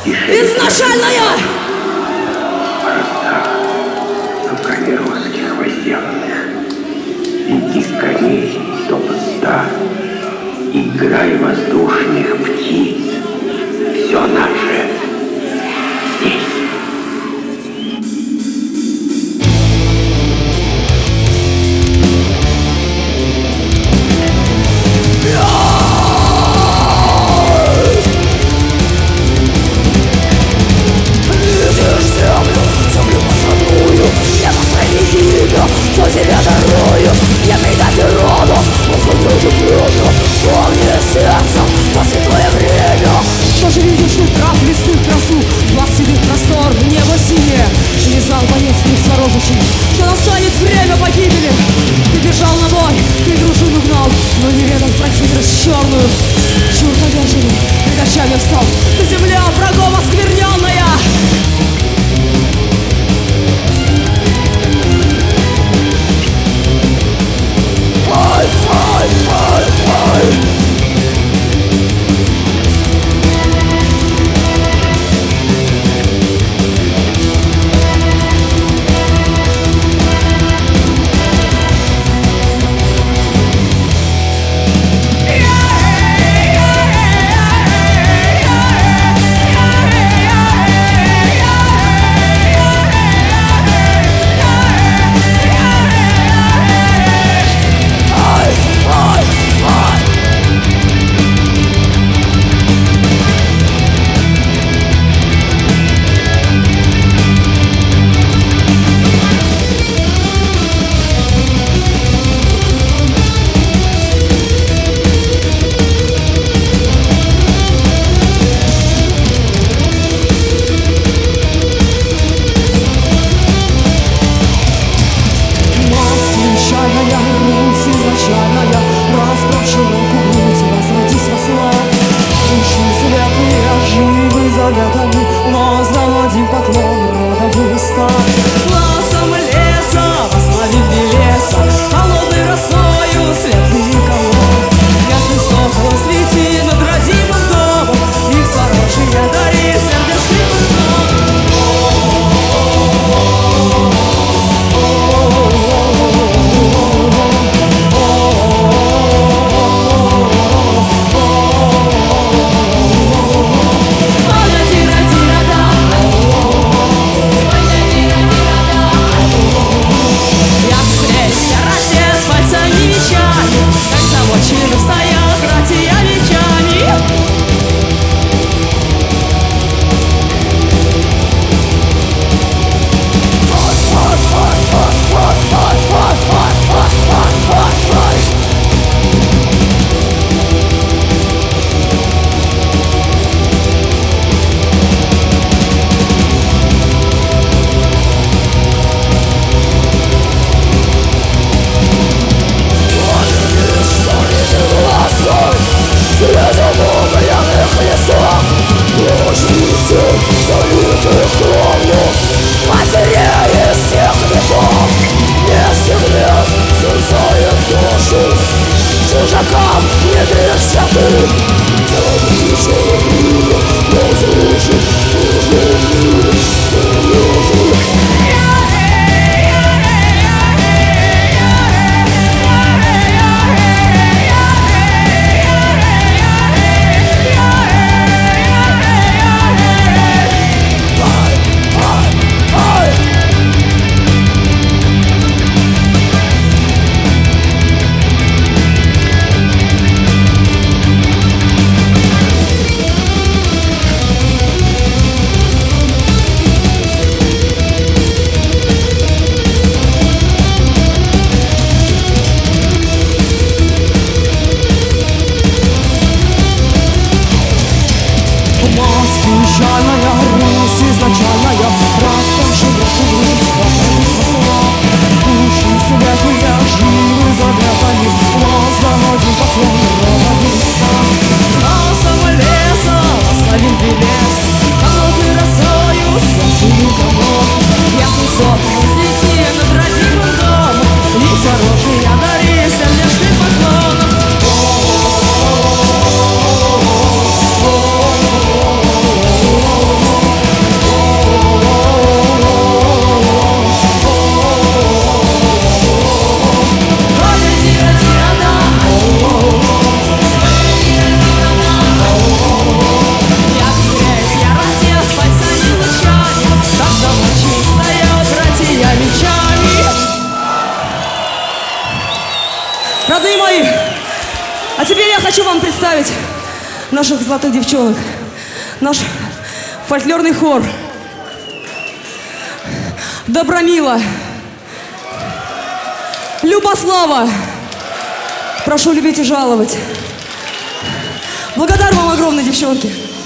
Изначальная! Руками русских возделанных. Иди скорей, топота, играй воздушных птиц. Все наше здесь. Что тебя дарую, я всегда природу, уходлю плюну, помни сердцем на святое время. Что же видишь ты трав лесных красу, глаз седых простор, небо синее? Не знал боец твоих сородичей, что настанет время погибели. Ты бежал на бой, ты дружину гнал, но не ведал про хитрость черную. Чур поверженный, пред очами встал, ты земля врагом оскверненная. Чужакам не дришься ты, Родные мои, а теперь я хочу вам представить наших золотых девчонок. Наш фольклорный хор. Добромила, Любослава. Прошу любить и жаловать. Благодарю вам огромное, девчонки.